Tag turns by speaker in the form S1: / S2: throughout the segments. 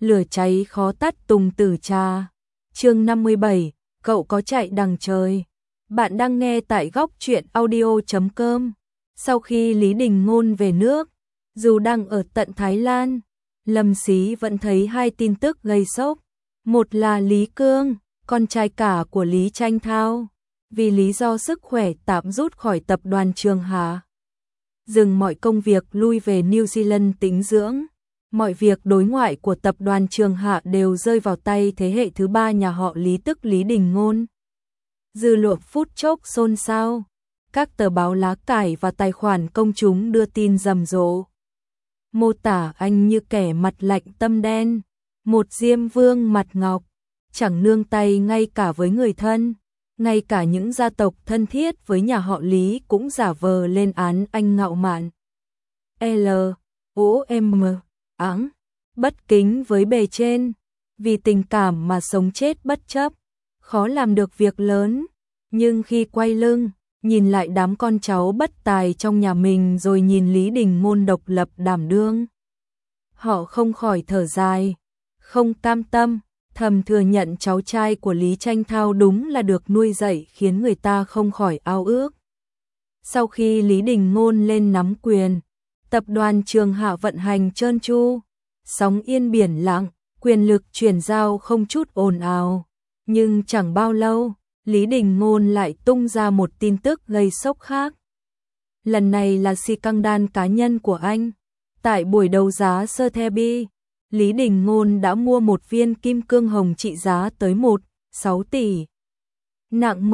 S1: lửa cháy khó tắt tùng tử trà. Chương 57, cậu có chạy đằng trời. Bạn đang nghe tại góc truyện audio.com. Sau khi Lý Đình Ngôn về nước, dù đang ở tận Thái Lan, Lâm Xí vẫn thấy hai tin tức gây sốc. Một là Lý Cương, con trai cả của Lý Tranh Thao, vì lý do sức khỏe tạm rút khỏi tập đoàn Trường Hà, dừng mọi công việc lui về New Zealand tĩnh dưỡng. Mọi việc đối ngoại của tập đoàn Trường Hạ đều rơi vào tay thế hệ thứ ba nhà họ Lý tức Lý Đình Ngôn. Dư luận phút chốc xôn xao, các tờ báo lá cải và tài khoản công chúng đưa tin rầm rộ, mô tả anh như kẻ mặt lạnh tâm đen, một diêm vương mặt ngọc, chẳng nương tay ngay cả với người thân, ngay cả những gia tộc thân thiết với nhà họ Lý cũng giả vờ lên án anh ngạo mạn. L.O.M. ẵng, bất kính với bề trên, vì tình cảm mà sống chết bất chấp, khó làm được việc lớn, nhưng khi quay lưng, nhìn lại đám con cháu bất tài trong nhà mình rồi nhìn Lý Đình Ngôn độc lập đảm đương, họ không khỏi thở dài, không cam tâm, thầm thừa nhận cháu trai của Lý Tranh Thao đúng là được nuôi dạy khiến người ta không khỏi ao ước. Sau khi Lý Đình Ngôn lên nắm quyền, tập đoàn Trường Hạ vận hành trơn tru, sóng yên biển lặng, quyền lực chuyển giao không chút ồn ào. Nhưng chẳng bao lâu, Lý Đình Ngôn lại tung ra một tin tức gây sốc khác. Lần này là scandal cá nhân của anh. Tại buổi đấu giá Sotheby's, Lý Đình Ngôn đã mua một viên kim cương hồng trị giá tới 1,6 tỷ. Nặng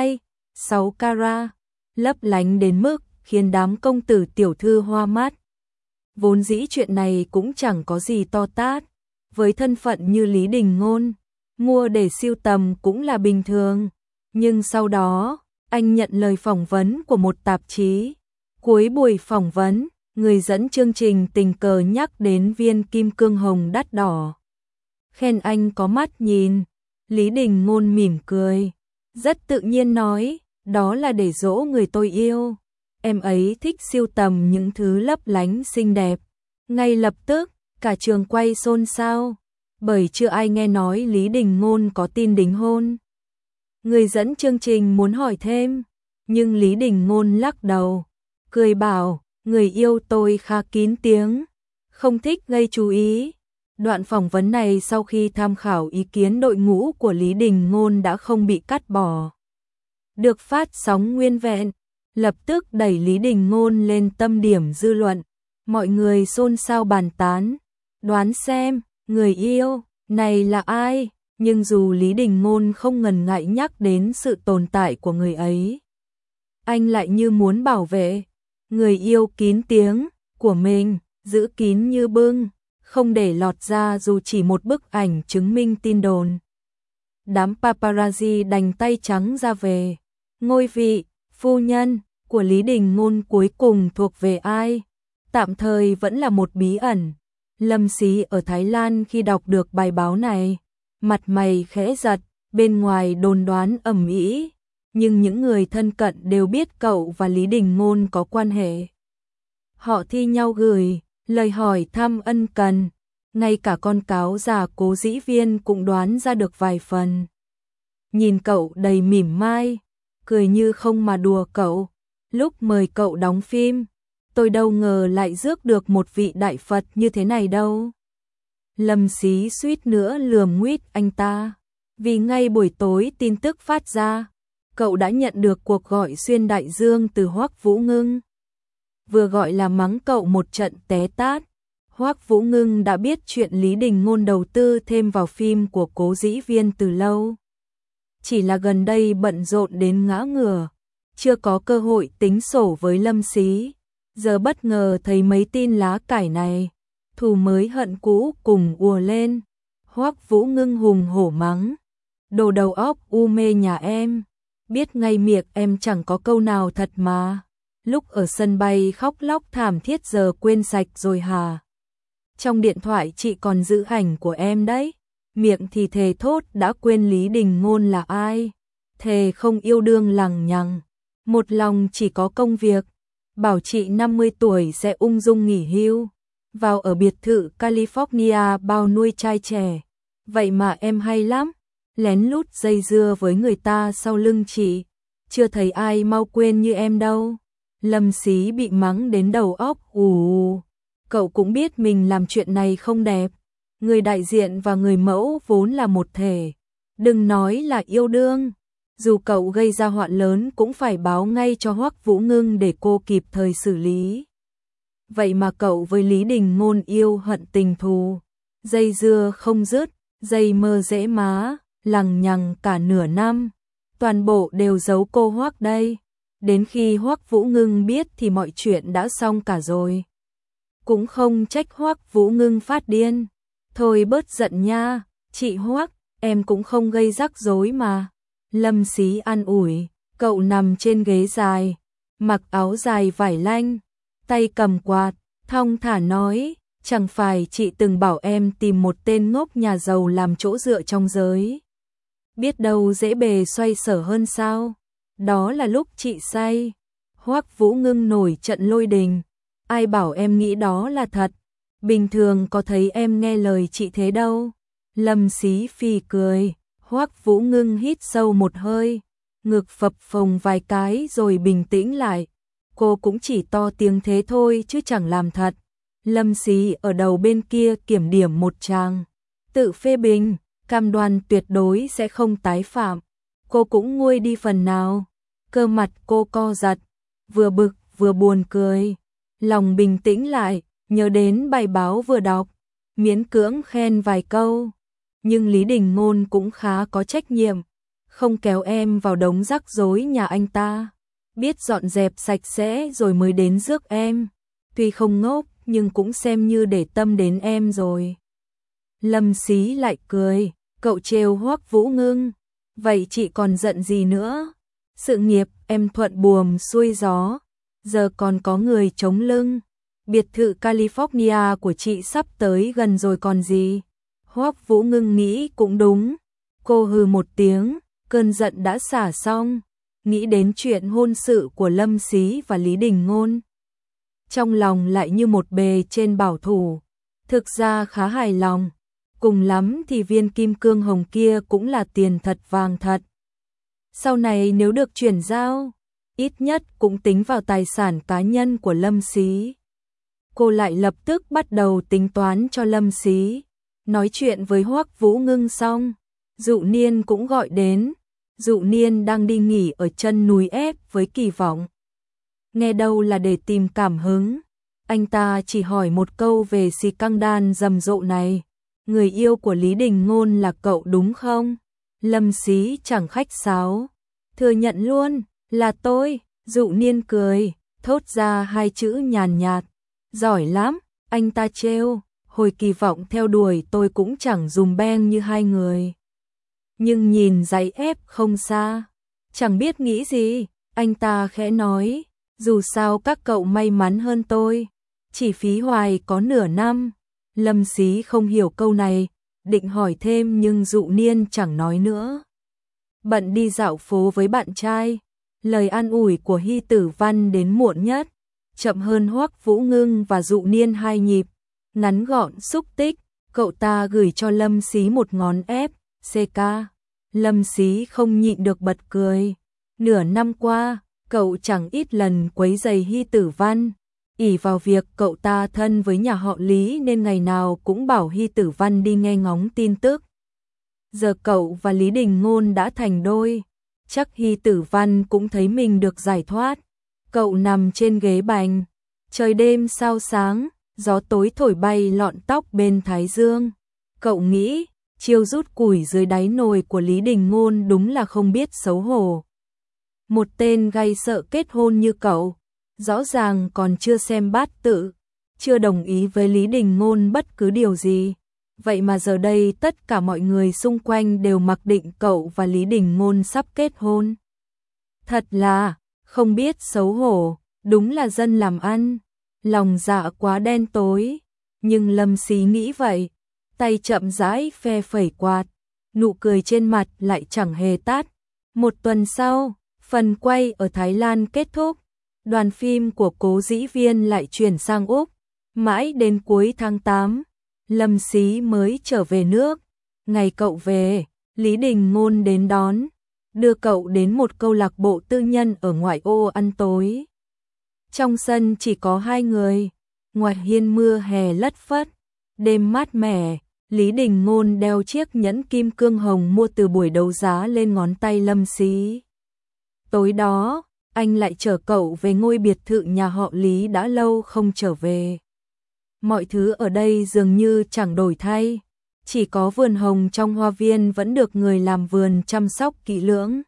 S1: 12,6 carat, lấp lánh đến mức khiến đám công tử tiểu thư hoa mắt. Vốn dĩ chuyện này cũng chẳng có gì to tát, với thân phận như Lý Đình Ngôn, mua để sưu tầm cũng là bình thường. Nhưng sau đó, anh nhận lời phỏng vấn của một tạp chí. Cuối buổi phỏng vấn, người dẫn chương trình tình cờ nhắc đến viên kim cương hồng đắt đỏ. Khen anh có mắt nhìn, Lý Đình Ngôn mỉm cười, rất tự nhiên nói, đó là để dỗ người tôi yêu. Em ấy thích sưu tầm những thứ lấp lánh xinh đẹp. Ngay lập tức, cả trường quay xôn xao, bởi chưa ai nghe nói Lý Đình Ngôn có tin đính hôn. Người dẫn chương trình muốn hỏi thêm, nhưng Lý Đình Ngôn lắc đầu, cười bảo, người yêu tôi khá kín tiếng, không thích gây chú ý. Đoạn phỏng vấn này sau khi tham khảo ý kiến đội ngũ của Lý Đình Ngôn đã không bị cắt bỏ, được phát sóng nguyên vẹn, lập tức đẩy Lý Đình Ngôn lên tâm điểm dư luận. Mọi người xôn xao bàn tán, đoán xem, người yêu này là ai, nhưng dù Lý Đình Ngôn không ngần ngại nhắc đến sự tồn tại của người ấy, anh lại như muốn bảo vệ người yêu kín tiếng của mình, giữ kín như bưng, không để lọt ra dù chỉ một bức ảnh chứng minh tin đồn. Đám paparazzi đành tay trắng ra về. Ngôi vị phu nhân của Lý Đình Ngôn cuối cùng thuộc về ai? Tạm thời vẫn là một bí ẩn. Lâm Xí ở Thái Lan khi đọc được bài báo này, mặt mày khẽ giật, bên ngoài đồn đoán ầm ĩ, nhưng những người thân cận đều biết cậu và Lý Đình Ngôn có quan hệ. Họ thi nhau gửi lời hỏi thăm ân cần, ngay cả con cáo già Cố Dĩ Viên cũng đoán ra được vài phần. Nhìn cậu đầy mỉm mai, cười như không mà đùa cậu, lúc mời cậu đóng phim, tôi đâu ngờ lại rước được một vị đại Phật như thế này đâu. Lâm Xí suýt nữa lườm nguýt anh ta, vì ngay buổi tối tin tức phát ra, cậu đã nhận được cuộc gọi xuyên đại dương từ Hoắc Vũ Ngưng. Vừa gọi là mắng cậu một trận té tát. Hoắc Vũ Ngưng đã biết chuyện Lý Đình Ngôn đầu tư thêm vào phim của Cố Dĩ Viên từ lâu. Chỉ là gần đây bận rộn đến ngã ngửa, chưa có cơ hội tính sổ với Lâm Xí. Giờ bất ngờ thấy mấy tin lá cải này, thù mới hận cũ cùng ùa lên. Hoắc Vũ Ngưng hùng hổ mắng, đồ đầu óc u mê nhà em, biết ngay miệng em chẳng có câu nào thật mà. Lúc ở sân bay khóc lóc thảm thiết giờ quên sạch rồi hả? Trong điện thoại chị còn giữ ảnh của em đấy. Miệng thì thề thốt đã quên Lý Đình Ngôn là ai. Thề không yêu đương lằng nhằng, một lòng chỉ có công việc. Bảo chị 50 tuổi sẽ ung dung nghỉ hưu. vào ở biệt thự California bao nuôi trai trẻ. Vậy mà em hay lắm, lén lút dây dưa với người ta sau lưng chị, chưa thấy ai mau quên như em đâu. Lâm Xí bị mắng đến đầu óc ù. Cậu cũng biết mình làm chuyện này không đẹp. Người đại diện và người mẫu vốn là một thể. Đừng nói là yêu đương. Dù cậu gây ra họa lớn cũng phải báo ngay cho Hoắc Vũ Ngưng để cô kịp thời xử lý. Vậy mà cậu với Lý Đình Ngôn yêu hận tình thù. Dây dưa không dứt, dây mơ dễ má, lằng nhằng cả nửa năm. Toàn bộ đều giấu cô Hoắc đây. Đến khi Hoắc Vũ Ngưng biết thì mọi chuyện đã xong cả rồi. Cũng không trách Hoắc Vũ Ngưng phát điên. Thôi bớt giận nha, chị Hoắc, em cũng không gây rắc rối mà. Lâm Xí an ủi, cậu nằm trên ghế dài, mặc áo dài vải lanh, tay cầm quạt, thong thả nói, chẳng phải chị từng bảo em tìm một tên ngốc nhà giàu làm chỗ dựa trong giới. Biết đâu dễ bề xoay sở hơn sao? Đó là lúc chị say. Hoắc Vũ Ngưng nổi trận lôi đình. Ai bảo em nghĩ đó là thật? Bình thường có thấy em nghe lời chị thế đâu. Lâm Xí phì cười. Hoắc Vũ Ngưng hít sâu một hơi, ngực phập phồng vài cái rồi bình tĩnh lại. Cô cũng chỉ to tiếng thế thôi chứ chẳng làm thật. Lâm Xí ở đầu bên kia kiểm điểm một tràng, tự phê bình, cam đoan tuyệt đối sẽ không tái phạm. Cô cũng nguôi đi phần nào. Cơ mặt cô co giật, vừa bực vừa buồn cười. Lòng bình tĩnh lại, nhớ đến bài báo vừa đọc, miễn cưỡng khen vài câu. Nhưng Lý Đình Ngôn cũng khá có trách nhiệm, không kéo em vào đống rắc rối nhà anh ta, biết dọn dẹp sạch sẽ rồi mới đến rước em. Tuy không ngốc nhưng cũng xem như để tâm đến em rồi. Lâm Xí lại cười, cậu trêu Hoắc Vũ Ngưng, vậy chị còn giận gì nữa? Sự nghiệp em thuận buồm xuôi gió, giờ còn có người chống lưng. Biệt thự California của chị sắp tới gần rồi còn gì. Hoắc Vũ Ngưng nghĩ cũng đúng. Cô hừ một tiếng, cơn giận đã xả xong. Nghĩ đến chuyện hôn sự của Lâm Xí và Lý Đình Ngôn, trong lòng lại như một bề trên bảo thủ. Thực ra khá hài lòng. Cùng lắm thì viên kim cương hồng kia cũng là tiền thật vàng thật. Sau này nếu được chuyển giao, ít nhất cũng tính vào tài sản cá nhân của Lâm Xí. Cô lại lập tức bắt đầu tính toán cho Lâm Xí. Nói chuyện với Hoắc Vũ Ngưng xong, Dụ Niên cũng gọi đến. Dụ Niên đang đi nghỉ ở chân núi ép với kỳ vọng. Nghe đâu là để tìm cảm hứng. Anh ta chỉ hỏi một câu về si căng đan rầm rộ này. Người yêu của Lý Đình Ngôn là cậu đúng không? Lâm Xí chẳng khách sáo. Thừa nhận luôn, là tôi. Dụ Niên cười, thốt ra hai chữ nhàn nhạt. Giỏi lắm, anh ta trêu. Hồi kỳ vọng theo đuổi tôi cũng chẳng dùm beng như hai người. Nhưng nhìn giấy ép không xa, chẳng biết nghĩ gì, anh ta khẽ nói, dù sao các cậu may mắn hơn tôi, chỉ phí hoài có nửa năm. Lâm Xí không hiểu câu này, định hỏi thêm nhưng Dụ Niên chẳng nói nữa. Bận đi dạo phố với bạn trai, lời an ủi của Hy Tử Văn đến muộn nhất, chậm hơn Hoắc Vũ Ngưng và Dụ Niên 2 nhịp. Ngắn gọn xúc tích, cậu ta gửi cho Lâm Xí một ngón ép, CK. Lâm Xí không nhịn được bật cười. Nửa năm qua, cậu chẳng ít lần quấy rầy Hy Tử Văn. Ỷ vào việc cậu ta thân với nhà họ Lý nên ngày nào cũng bảo Hy Tử Văn đi nghe ngóng tin tức. Giờ cậu và Lý Đình Ngôn đã thành đôi, chắc Hy Tử Văn cũng thấy mình được giải thoát. Cậu nằm trên ghế bành, trời đêm sao sáng, gió tối thổi bay lọn tóc bên thái dương. Cậu nghĩ, chiêu rút củi dưới đáy nồi của Lý Đình Ngôn đúng là không biết xấu hổ. Một tên gay sợ kết hôn như cậu, rõ ràng còn chưa xem bát tự, chưa đồng ý với Lý Đình Ngôn bất cứ điều gì. Vậy mà giờ đây tất cả mọi người xung quanh đều mặc định cậu và Lý Đình Ngôn sắp kết hôn. Thật là, không biết xấu hổ, đúng là dân làm ăn. Lòng dạ quá đen tối, nhưng Lâm Xí nghĩ vậy, tay chậm rãi phe phẩy quạt, nụ cười trên mặt lại chẳng hề tắt. Một tuần sau, phần quay ở Thái Lan kết thúc, đoàn phim của Cố Dĩ Viên lại chuyển sang Úc, Mãi đến cuối tháng 8, Lâm Xí mới trở về nước. Ngày cậu về, Lý Đình Ngôn đến đón, đưa cậu đến một câu lạc bộ tư nhân ở ngoại ô ăn tối. Trong sân chỉ có hai người, ngoài hiên mưa hè lất phất, đêm mát mẻ, Lý Đình Ngôn đeo chiếc nhẫn kim cương hồng mua từ buổi đấu giá lên ngón tay Lâm Xí. Tối đó, anh lại chở cậu về ngôi biệt thự nhà họ Lý đã lâu không trở về. Mọi thứ ở đây dường như chẳng đổi thay, chỉ có vườn hồng trong hoa viên vẫn được người làm vườn chăm sóc kỹ lưỡng.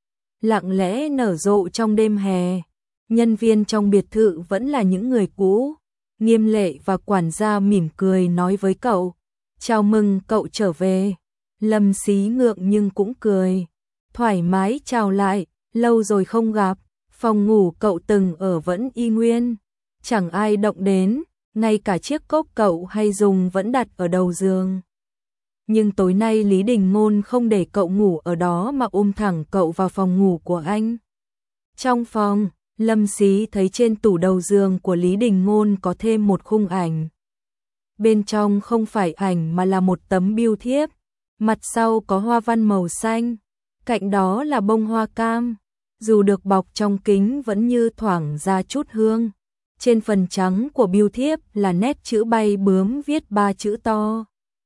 S1: Lặng lẽ nở rộ trong đêm hè, nhân viên trong biệt thự vẫn là những người cũ. Nghiêm Lệ và quản gia mỉm cười nói với cậu, chào mừng cậu trở về. Lâm Xí ngượng nhưng cũng cười, thoải mái chào lại, lâu rồi không gặp, phòng ngủ cậu từng ở vẫn y nguyên, chẳng ai động đến, ngay cả chiếc cốc cậu hay dùng vẫn đặt ở đầu giường. Nhưng tối nay Lý Đình Ngôn không để cậu ngủ ở đó mà ôm thẳng cậu vào phòng ngủ của anh. Trong phòng, Lâm Xí thấy trên tủ đầu giường của Lý Đình Ngôn có thêm một khung ảnh. Bên trong không phải ảnh mà là một tấm bưu thiếp, mặt sau có hoa văn màu xanh, cạnh đó là bông hoa cam, dù được bọc trong kính vẫn như thoảng ra chút hương. Trên phần trắng của bưu thiếp là nét chữ bay bướm viết 3 chữ to.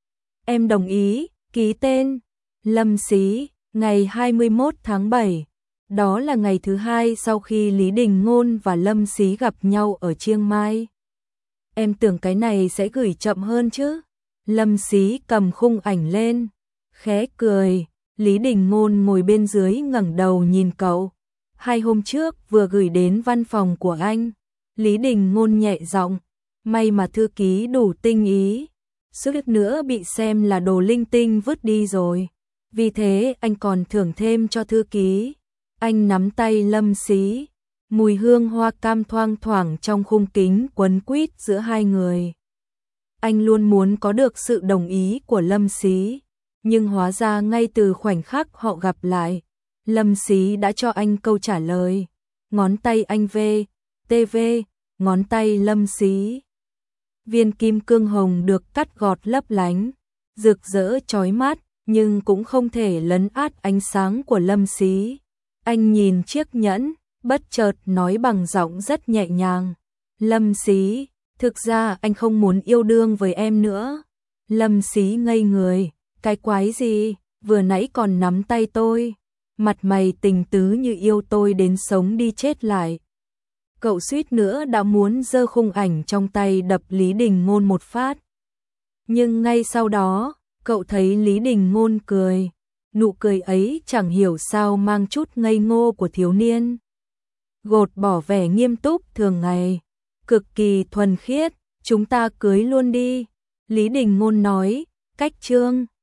S1: Em đồng ý, ký tên, Lâm Xí, ngày 21 tháng 7. Đó là ngày thứ hai sau khi Lý Đình Ngôn và Lâm Xí gặp nhau ở Chiang Mai. Em tưởng cái này sẽ gửi chậm hơn chứ. Lâm Xí cầm khung ảnh lên, khẽ cười. Lý Đình Ngôn ngồi bên dưới ngẩng đầu nhìn cậu. 2 hôm trước vừa gửi đến văn phòng của anh. Lý Đình Ngôn nhẹ giọng, may mà thư ký đủ tinh ý, suýt nữa bị xem là đồ linh tinh vứt đi rồi. Vì thế anh còn thưởng thêm cho thư ký. Anh nắm tay Lâm Xí, mùi hương hoa cam thoang thoảng trong khung kính quấn quýt giữa hai người. Anh luôn muốn có được sự đồng ý của Lâm Xí, nhưng hóa ra ngay từ khoảnh khắc họ gặp lại, Lâm Xí đã cho anh câu trả lời. Ngón tay anh TV, ngón tay Lâm Xí. Viên kim cương hồng được cắt gọt lấp lánh, rực rỡ chói mắt, nhưng cũng không thể lấn át ánh sáng của Lâm Xí. Anh nhìn chiếc nhẫn, bất chợt nói bằng giọng rất nhẹ nhàng. Lâm Xí, thực ra anh không muốn yêu đương với em nữa. Lâm Xí ngây người, cái quái gì, vừa nãy còn nắm tay tôi. Mặt mày tình tứ như yêu tôi đến sống đi chết lại. Cậu suýt nữa đã muốn giơ khung ảnh trong tay đập Lý Đình Ngôn một phát. Nhưng ngay sau đó, cậu thấy Lý Đình Ngôn cười. Nụ cười ấy chẳng hiểu sao mang chút ngây ngô của thiếu niên. Gột bỏ vẻ nghiêm túc thường ngày, cực kỳ thuần khiết, chúng ta cưới luôn đi. Lý Đình Ngôn nói, cách chương.